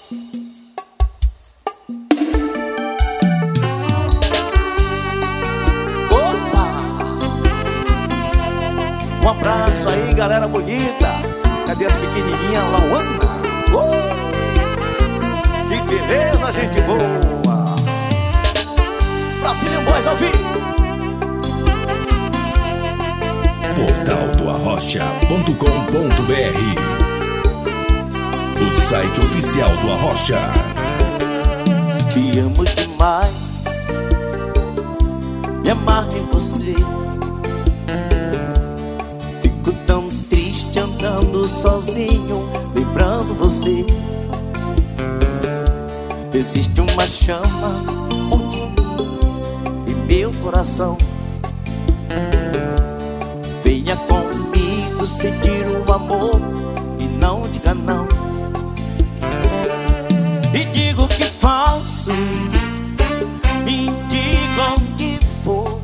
Um abraço aí, galera bonita. Cadê as pequenininhas? Lauana. Que beleza, gente boa. Brazilian Boys ao vivo. Portal do Arrocha.com.br, o site oficial do Arrocha. Te amo demais, me amarro em você. Fico tão triste andando sozinho, lembrando você. Existe uma chama onde em meu coração. Venha comigo sentir o amor e não diga não. E digo o que faço, me diga onde vou.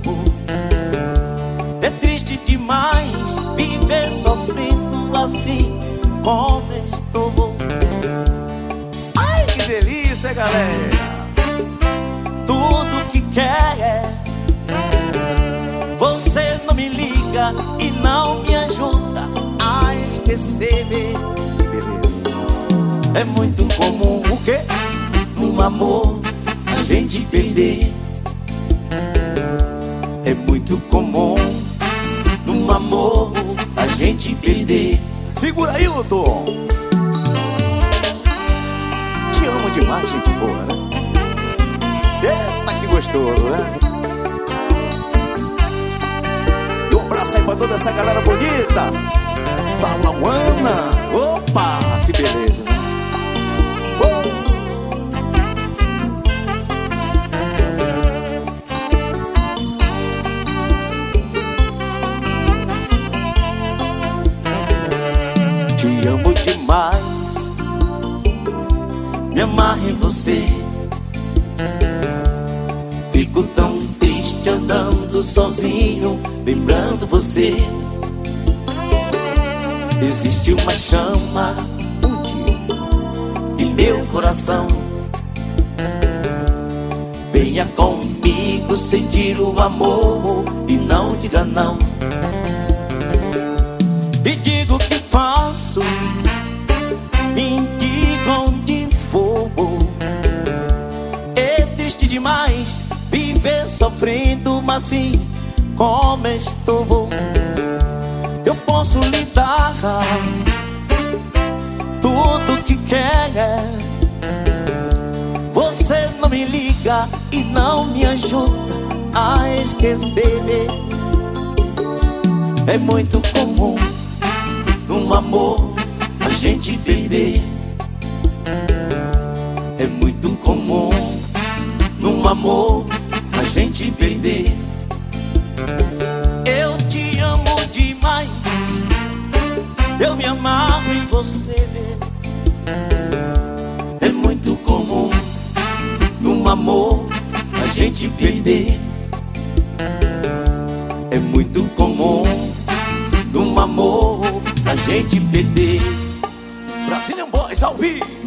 É triste demais viver sofrendo assim como estou. Ai, que delícia, galera. Tudo que quer, você não me liga e não me ajuda a esquecer. Que beleza. É muito comum o quê? No amor a gente perder. É muito comum no amor a gente perder. Segura aí, Tom. Te amo demais, gente boa, né? Eita, que gostoso, né? E um abraço aí pra toda essa galera bonita. Pra Lauana. Opa, que beleza. Te amo demais, me amarro em você. Fico tão triste andando sozinho, lembrando você. Existe uma chama onde em meu coração. Venha comigo sentir o amor e não diga não. E digo o que faço, me diga onde vou. É triste demais viver sofrendo, mas assim como estou. Eu posso lhe dar tudo que quer. Você não me liga e não me ajuda a esquecer. É muito comum no amor a gente perder. É muito comum no amor a gente perder. Eu te amo demais, eu me amarro em você. É muito comum no amor a gente perder. É muito comum no amor a gente perder. Brazilian Boys ao vivo.